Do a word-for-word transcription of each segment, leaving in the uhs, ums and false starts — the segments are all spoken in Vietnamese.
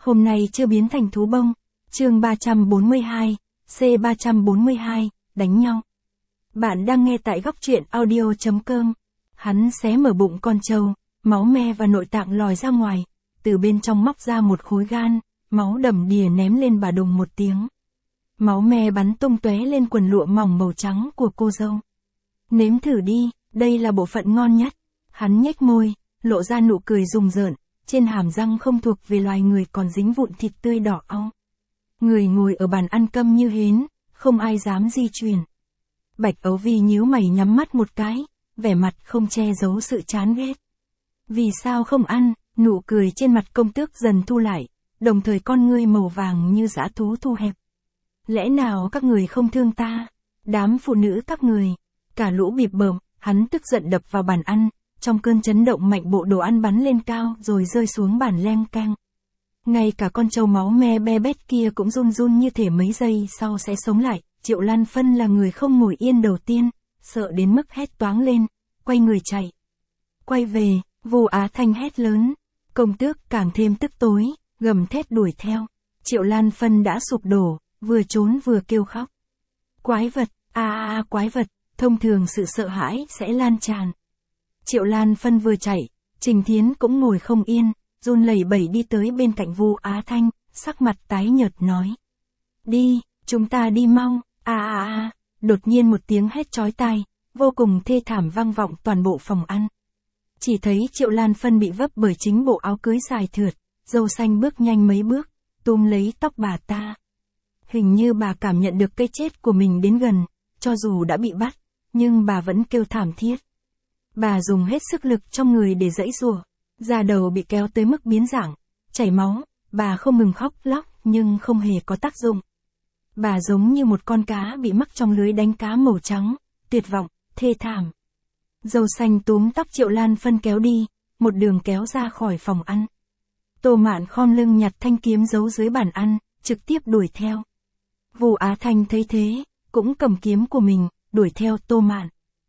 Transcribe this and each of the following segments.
Hôm nay chưa biến thành thú bông. Chương ba trăm bốn mươi hai, C ba trăm bốn mươi hai, đánh nhau. Bạn đang nghe tại góc truyện audio chấm com. Hắn xé mở bụng con trâu, máu me và nội tạng lòi ra ngoài, từ bên trong móc ra một khối gan, máu đầm đìa ném lên bà đùng một tiếng. Máu me bắn tung tóe lên quần lụa mỏng màu trắng của cô dâu. Nếm thử đi, đây là bộ phận ngon nhất. Hắn nhếch môi, lộ ra nụ cười rùng rợn, trên hàm răng không thuộc về loài người còn dính vụn thịt tươi đỏ au. Người ngồi ở bàn ăn câm như hến, không ai dám di chuyển. Bạch Ấu Vi nhíu mày nhắm mắt một cái, vẻ mặt không che giấu sự chán ghét. Vì sao không ăn? Nụ cười trên mặt công tước dần thu lại, đồng thời con ngươi màu vàng như dã thú thu hẹp. Lẽ nào các người không thương ta? Đám phụ nữ các người, cả lũ bịp bợm, hắn tức giận đập vào bàn ăn, trong cơn chấn động mạnh bộ đồ ăn bắn lên cao rồi rơi xuống bàn leng keng. Ngay cả con trâu máu me be bét kia cũng run run như thể mấy giây sau sẽ sống lại. Triệu Lan Phân là người không ngồi yên đầu tiên, sợ đến mức hét toáng lên, quay người chạy. Quay về, Vu Á Thanh hét lớn, công tước càng thêm tức tối, gầm thét đuổi theo. Triệu Lan Phân đã sụp đổ, vừa trốn vừa kêu khóc. Quái vật, a a a quái vật, thông thường sự sợ hãi sẽ lan tràn. Triệu Lan Phân vừa chạy, Trình Thiến cũng ngồi không yên, run lẩy bẩy đi tới bên cạnh Vu Á Thanh, sắc mặt tái nhợt nói. Đi, chúng ta đi mau, a a a, đột nhiên một tiếng hét chói tai, vô cùng thê thảm vang vọng toàn bộ phòng ăn. Chỉ thấy Triệu Lan Phân bị vấp bởi chính bộ áo cưới dài thượt, dâu xanh bước nhanh mấy bước, túm lấy tóc bà ta. Hình như bà cảm nhận được cái chết của mình đến gần, cho dù đã bị bắt, nhưng bà vẫn kêu thảm thiết. Bà dùng hết sức lực trong người để giãy giụa, da đầu bị kéo tới mức biến dạng, chảy máu, bà không ngừng khóc lóc nhưng không hề có tác dụng. Bà giống như một con cá bị mắc trong lưới đánh cá màu trắng, tuyệt vọng, thê thảm. Dâu xanh túm tóc Triệu Lan Phân kéo đi, một đường kéo ra khỏi phòng ăn. Tô Mạn khom lưng nhặt thanh kiếm giấu dưới bàn ăn, trực tiếp đuổi theo. Vu Á Thanh thấy thế, cũng cầm kiếm của mình, đuổi theo Tô Mạn.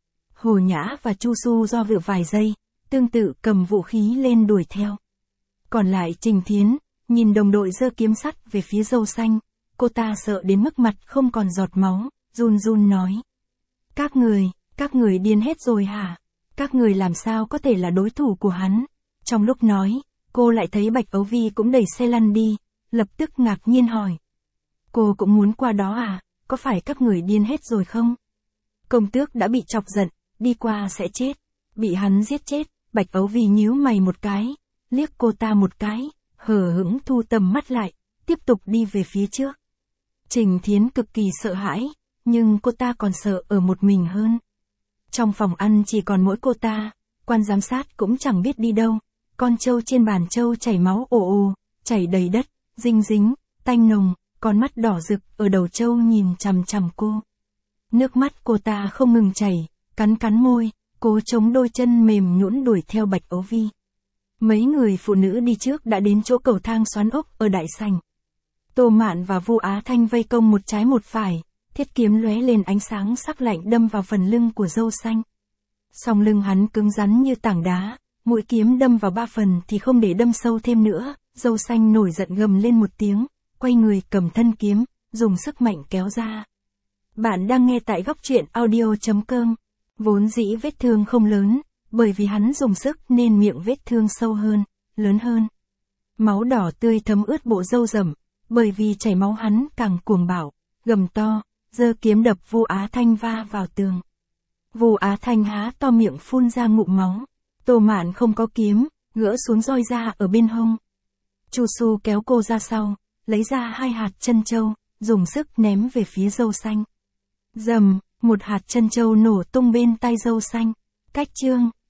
Hồ Nhã và Chu Su do dự vài giây, tương tự cầm vũ khí lên đuổi theo. Còn lại Trình Thiến, nhìn đồng đội giơ kiếm sắt về phía dâu xanh, cô ta sợ đến mức mặt không còn giọt máu, run run nói. Các người, các người điên hết rồi hả? Các người làm sao có thể là đối thủ của hắn? Trong lúc nói, cô lại thấy Bạch Ấu Vi cũng đẩy xe lăn đi, lập tức ngạc nhiên hỏi. Cô cũng muốn qua đó à, có phải các người điên hết rồi không? Công tước đã bị chọc giận, đi qua sẽ chết, bị hắn giết chết. Bạch Ấu Vi nhíu mày một cái, liếc cô ta một cái, hờ hững thu tầm mắt lại, tiếp tục đi về phía trước. Trình Thiến cực kỳ sợ hãi, nhưng cô ta còn sợ ở một mình hơn. Trong phòng ăn chỉ còn mỗi cô ta, quan giám sát cũng chẳng biết đi đâu, con trâu trên bàn trâu chảy máu ồ ồ, chảy đầy đất, dinh dính, tanh nồng, con mắt đỏ rực ở đầu trâu nhìn chằm chằm cô. Nước mắt cô ta không ngừng chảy, cắn cắn môi, cố chống đôi chân mềm nhũn đuổi theo Bạch Ấu Vi. Mấy người phụ nữ đi trước đã đến chỗ cầu thang xoắn ốc ở đại sảnh. Tô Mạn và Vu Á Thanh vây công một trái một phải, thiết kiếm lóe lên ánh sáng sắc lạnh đâm vào phần lưng của dâu xanh. Song lưng hắn cứng rắn như tảng đá, mũi kiếm đâm vào ba phần thì không để đâm sâu thêm nữa, dâu xanh nổi giận gầm lên một tiếng, quay người cầm thân kiếm, dùng sức mạnh kéo ra. Bạn đang nghe tại góc truyện audio chấm com. Vốn dĩ vết thương không lớn, bởi vì hắn dùng sức nên miệng vết thương sâu hơn, lớn hơn. Máu đỏ tươi thấm ướt bộ râu rậm, bởi vì chảy máu hắn càng cuồng bạo, gầm to, giơ kiếm đập Vu Á Thanh va vào tường. Vu Á Thanh há to miệng phun ra ngụm máu. Tô Mạn không có kiếm, gỡ xuống roi ra ở bên hông. Chu Su kéo cô ra sau, lấy ra hai hạt chân châu, dùng sức ném về phía dâu xanh. Dầm, một hạt chân châu nổ tung bên tai dâu xanh. Cách chương.